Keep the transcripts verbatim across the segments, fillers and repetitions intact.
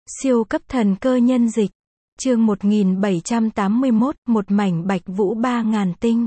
Siêu cấp thần cơ nhân dịch. Chương một nghìn bảy trăm tám mươi mốt, một mảnh bạch vũ ba ngàn tinh.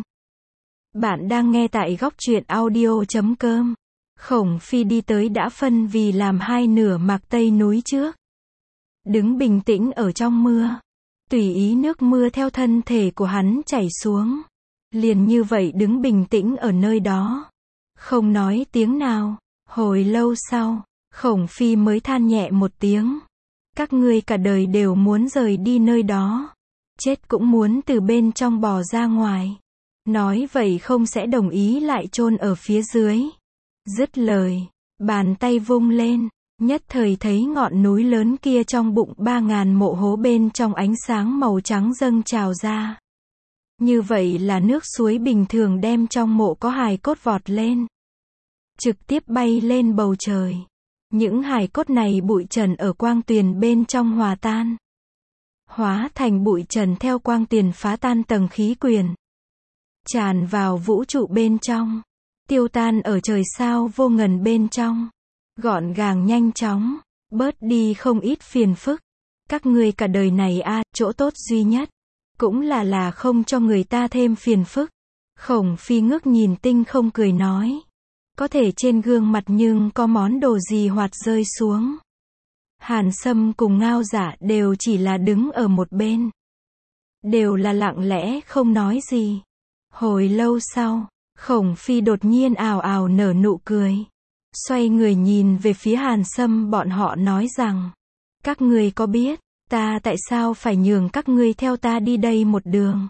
Bạn đang nghe tại góc truyện audio chấm com. Khổng Phi đi tới đã phân vì làm hai nửa mạc tây núi trước. Đứng bình tĩnh ở trong mưa. Tùy ý nước mưa theo thân thể của hắn chảy xuống. Liền như vậy đứng bình tĩnh ở nơi đó. Không nói tiếng nào. Hồi lâu sau, Khổng Phi mới than nhẹ một tiếng. Các ngươi cả đời đều muốn rời đi nơi đó. Chết cũng muốn từ bên trong bò ra ngoài. Nói vậy không sẽ đồng ý lại chôn ở phía dưới. Dứt lời, bàn tay vung lên, nhất thời thấy ngọn núi lớn kia trong bụng ba ngàn mộ hố bên trong ánh sáng màu trắng dâng trào ra. Như vậy là nước suối bình thường đem trong mộ có hài cốt vọt lên. Trực tiếp bay lên bầu trời. Những hài cốt này bụi trần ở quang tuyền bên trong hòa tan. Hóa thành bụi trần theo quang tuyền phá tan tầng khí quyển. Tràn vào vũ trụ bên trong. Tiêu tan ở trời sao vô ngần bên trong. Gọn gàng nhanh chóng. Bớt đi không ít phiền phức. Các ngươi cả đời này a, à, chỗ tốt duy nhất. Cũng là là không cho người ta thêm phiền phức. Khổng Phi ngước nhìn tinh không cười nói. Có thể trên gương mặt nhưng có món đồ gì hoạt rơi xuống. Hàn Sâm cùng Ngao Giả đều chỉ là đứng ở một bên. Đều là lặng lẽ không nói gì. Hồi lâu sau, Khổng Phi đột nhiên ào ào nở nụ cười. Xoay người nhìn về phía Hàn Sâm bọn họ nói rằng. Các ngươi có biết, ta tại sao phải nhường các ngươi theo ta đi đây một đường?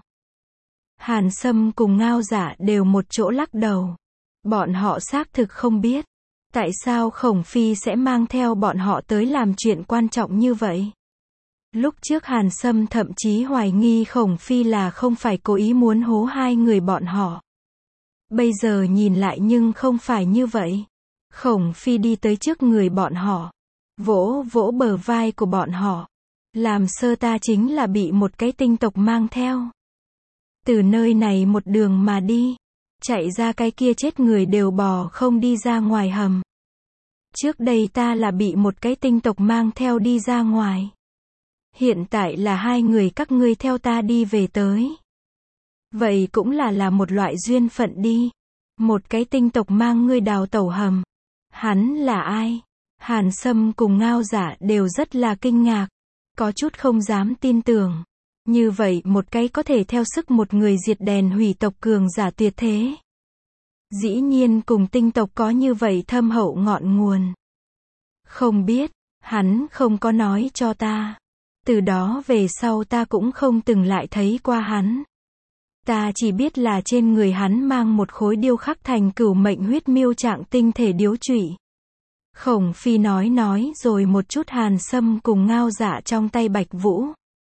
Hàn Sâm cùng Ngao Giả đều một chỗ lắc đầu. Bọn họ xác thực không biết. Tại sao Khổng Phi sẽ mang theo bọn họ tới làm chuyện quan trọng như vậy? Lúc trước Hàn Sâm thậm chí hoài nghi Khổng Phi là không phải cố ý muốn hố hai người bọn họ. Bây giờ nhìn lại nhưng không phải như vậy. Khổng Phi đi tới trước người bọn họ. Vỗ vỗ bờ vai của bọn họ. Làm sơ ta chính là bị một cái tinh tộc mang theo. Từ nơi này một đường mà đi. Chạy ra cái kia chết người đều bò không đi ra ngoài hầm. Trước đây ta là bị một cái tinh tộc mang theo đi ra ngoài. Hiện tại là hai người các ngươi theo ta đi về tới. Vậy cũng là là một loại duyên phận đi. Một cái tinh tộc mang ngươi đào tẩu hầm. Hắn là ai? Hàn Sâm cùng Ngao Giả đều rất là kinh ngạc. Có chút không dám tin tưởng. Như vậy một cái có thể theo sức một người diệt đèn hủy tộc cường giả tuyệt thế. Dĩ nhiên cùng tinh tộc có như vậy thâm hậu ngọn nguồn. Không biết, hắn không có nói cho ta. Từ đó về sau ta cũng không từng lại thấy qua hắn. Ta chỉ biết là trên người hắn mang một khối điêu khắc thành cửu mệnh huyết miêu trạng tinh thể điếu trụy. Khổng Phi nói nói rồi một chút Hàn Sâm cùng Ngao Giả trong tay bạch vũ.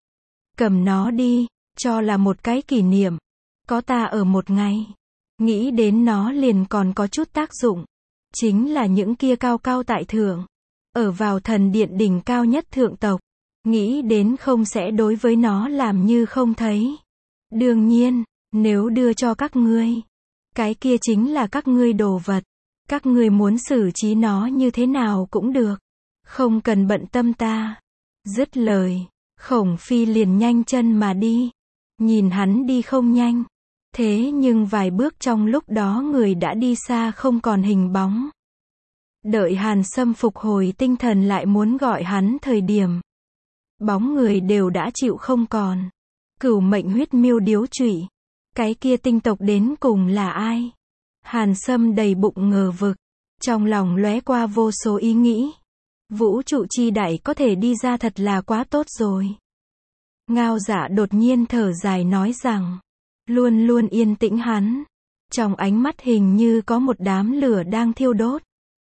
Cầm nó đi, cho là một cái kỷ niệm. Có ta ở một ngày. Nghĩ đến nó liền còn có chút tác dụng. Chính là những kia cao cao tại thượng. Ở vào thần điện đỉnh cao nhất thượng tộc. Nghĩ đến không sẽ đối với nó làm như không thấy. Đương nhiên, nếu đưa cho các ngươi. Cái kia chính là các ngươi đồ vật. Các ngươi muốn xử trí nó như thế nào cũng được. Không cần bận tâm ta. Dứt lời. Khổng Phi liền nhanh chân mà đi. Nhìn hắn đi không nhanh. Thế nhưng vài bước trong lúc đó người đã đi xa không còn hình bóng. Đợi Hàn Sâm phục hồi tinh thần lại muốn gọi hắn thời điểm. Bóng người đều đã chịu không còn. Cửu mệnh huyết miêu điếu trụy. Cái kia tinh tộc đến cùng là ai? Hàn Sâm đầy bụng ngờ vực. Trong lòng lóe qua vô số ý nghĩ. Vũ trụ chi đại có thể đi ra thật là quá tốt rồi. Ngao Giả đột nhiên thở dài nói rằng. Luôn luôn yên tĩnh hắn. Trong ánh mắt hình như có một đám lửa đang thiêu đốt.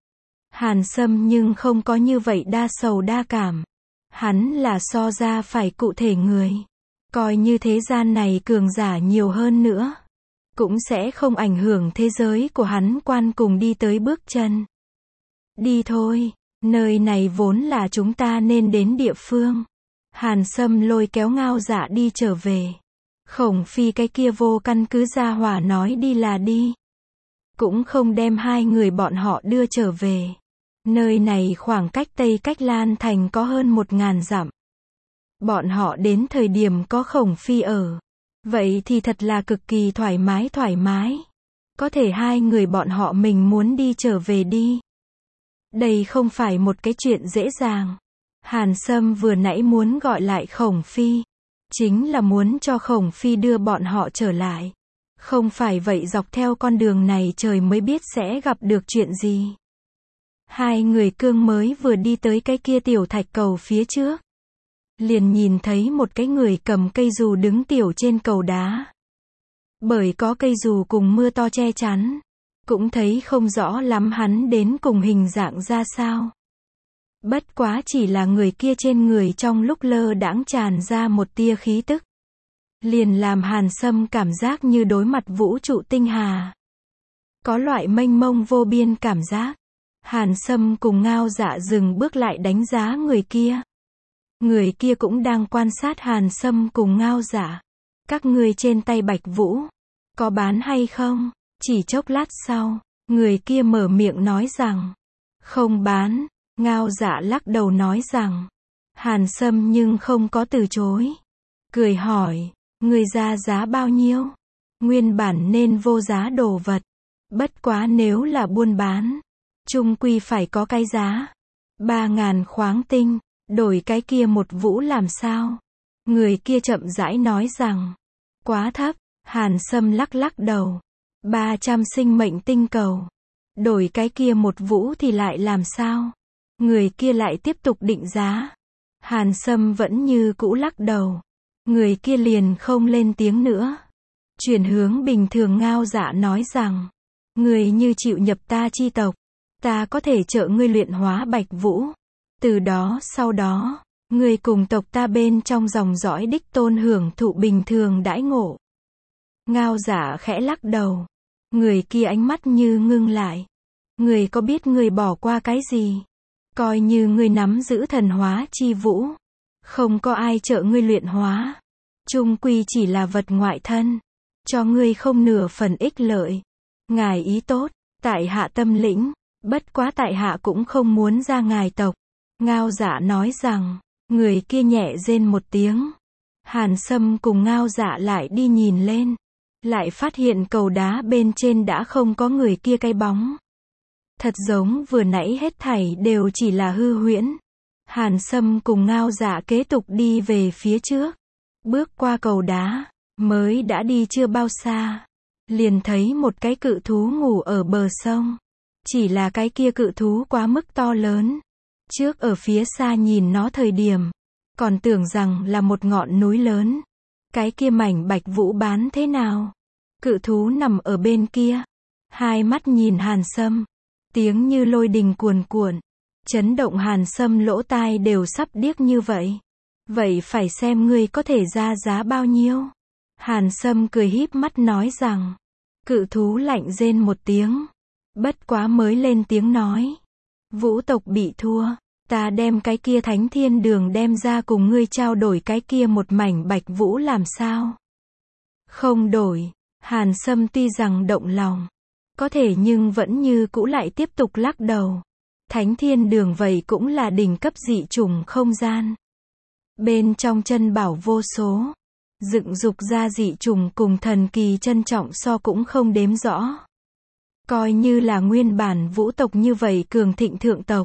Hàn Sâm nhưng không có như vậy đa sầu đa cảm. Hắn là so ra phải cụ thể người. Coi như thế gian này cường giả nhiều hơn nữa. Cũng sẽ không ảnh hưởng thế giới của hắn quan cùng đi tới bước chân. Đi thôi. Nơi này vốn là chúng ta nên đến địa phương. Hàn Sâm lôi kéo Ngao Giả đi trở về. Khổng Phi cái kia vô căn cứ ra hỏa nói đi là đi. Cũng không đem hai người bọn họ đưa trở về. Nơi này khoảng cách Tây Cách Lan Thành có hơn một ngàn dặm. Bọn họ đến thời điểm có Khổng Phi ở. Vậy thì thật là cực kỳ thoải mái thoải mái. Có thể hai người bọn họ mình muốn đi trở về đi. Đây không phải một cái chuyện dễ dàng. Hàn Sâm vừa nãy muốn gọi lại Khổng Phi. Chính là muốn cho Khổng Phi đưa bọn họ trở lại. Không phải vậy dọc theo con đường này trời mới biết sẽ gặp được chuyện gì. Hai người cương mới vừa đi tới cái kia tiểu thạch cầu phía trước. Liền nhìn thấy một cái người cầm cây dù đứng tiểu trên cầu đá. Bởi có cây dù cùng mưa to che chắn. Cũng thấy không rõ lắm hắn đến cùng hình dạng ra sao. Bất quá chỉ là người kia trên người trong lúc lơ đãng tràn ra một tia khí tức. Liền làm Hàn Sâm cảm giác như đối mặt vũ trụ tinh hà. Có loại mênh mông vô biên cảm giác. Hàn Sâm cùng Ngao Dạ dừng bước lại đánh giá người kia. Người kia cũng đang quan sát Hàn Sâm cùng Ngao Dạ. Các ngươi trên tay Bạch Vũ, có bán hay không? Chỉ chốc lát sau, người kia mở miệng nói rằng, không bán. Ngao Dạ lắc đầu nói rằng, Hàn Sâm nhưng không có từ chối. Cười hỏi, người ra giá bao nhiêu? Nguyên bản nên vô giá đồ vật. Bất quá nếu là buôn bán, chung quy phải có cái giá. Ba ngàn khoáng tinh, đổi cái kia một vũ làm sao? Người kia chậm rãi nói rằng, quá thấp. Hàn Sâm lắc lắc đầu. Ba trăm sinh mệnh tinh cầu. Đổi cái kia một vũ thì lại làm sao? Người kia lại tiếp tục định giá. Hàn Sâm vẫn như cũ lắc đầu. Người kia liền không lên tiếng nữa. Chuyển hướng bình thường Ngao Dạ nói rằng, người như chịu nhập ta chi tộc, ta có thể trợ ngươi luyện hóa Bạch Vũ. Từ đó sau đó, ngươi cùng tộc ta bên trong dòng dõi đích tôn hưởng thụ bình thường đãi ngộ. Ngao Dạ khẽ lắc đầu. Người kia ánh mắt như ngưng lại. Người có biết người bỏ qua cái gì? Coi như ngươi nắm giữ thần hóa chi vũ. Không có ai trợ ngươi luyện hóa. Chung quy chỉ là vật ngoại thân. Cho ngươi không nửa phần ích lợi. Ngài ý tốt, tại hạ tâm lĩnh. Bất quá tại hạ cũng không muốn ra ngài tộc. Ngao Dạ nói rằng, người kia nhẹ rên một tiếng. Hàn Sâm cùng Ngao Dạ lại đi nhìn lên. Lại phát hiện cầu đá bên trên đã không có người kia cái bóng. Thật giống vừa nãy hết thảy đều chỉ là hư huyễn. Hàn Sâm cùng Ngao Dạ kế tục đi về phía trước. Bước qua cầu đá, mới đã đi chưa bao xa. Liền thấy một cái cự thú ngủ ở bờ sông. Chỉ là cái kia cự thú quá mức to lớn. Trước ở phía xa nhìn nó thời điểm, còn tưởng rằng là một ngọn núi lớn. Cái kia mảnh Bạch Vũ bán thế nào? Cự thú nằm ở bên kia. Hai mắt nhìn Hàn Sâm. Tiếng như lôi đình cuồn cuộn. Chấn động Hàn Sâm lỗ tai đều sắp điếc như vậy. Vậy phải xem ngươi có thể ra giá bao nhiêu? Hàn Sâm cười híp mắt nói rằng. Cự thú lạnh rên một tiếng. Bất quá mới lên tiếng nói. Vũ tộc bị thua. Ta đem cái kia Thánh Thiên Đường đem ra cùng ngươi trao đổi cái kia một mảnh Bạch Vũ làm sao? Không đổi. Hàn Sâm tuy rằng động lòng. Có thể nhưng vẫn như cũ lại tiếp tục lắc đầu. Thánh Thiên Đường vậy cũng là đỉnh cấp dị chủng không gian. Bên trong chân bảo vô số. Dựng dục ra dị chủng cùng thần kỳ trân trọng so cũng không đếm rõ. Coi như là nguyên bản vũ tộc như vậy cường thịnh thượng tộc.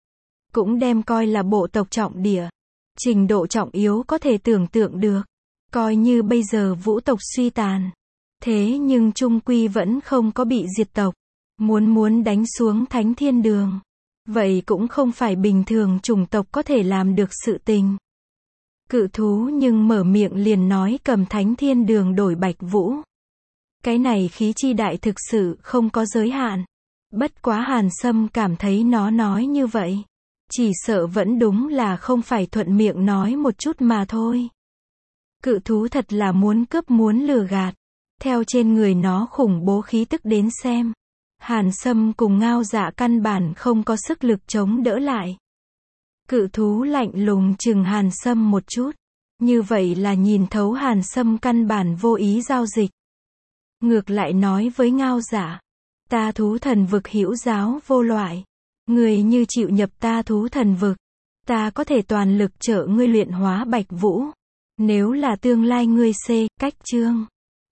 Cũng đem coi là bộ tộc trọng địa. Trình độ trọng yếu có thể tưởng tượng được. Coi như bây giờ vũ tộc suy tàn. Thế nhưng chung quy vẫn không có bị diệt tộc. Muốn muốn đánh xuống Thánh Thiên Đường. Vậy cũng không phải bình thường chủng tộc có thể làm được sự tình. Cự thú nhưng mở miệng liền nói cầm Thánh Thiên Đường đổi Bạch Vũ. Cái này khí chi đại thực sự không có giới hạn. Bất quá Hàn Sâm cảm thấy nó nói như vậy. Chỉ sợ vẫn đúng là không phải thuận miệng nói một chút mà thôi. Cự thú thật là muốn cướp muốn lừa gạt. Theo trên người nó khủng bố khí tức đến xem. Hàn Sâm cùng Ngao Dạ căn bản không có sức lực chống đỡ lại. Cự thú lạnh lùng chừng Hàn Sâm một chút. Như vậy là nhìn thấu Hàn Sâm căn bản vô ý giao dịch. Ngược lại nói với Ngao Dạ. Ta thú thần vực hữu giáo vô loại. Ngươi như chịu nhập ta thú thần vực, ta có thể toàn lực trợ ngươi luyện hóa Bạch Vũ. Nếu là tương lai ngươi C, cách chương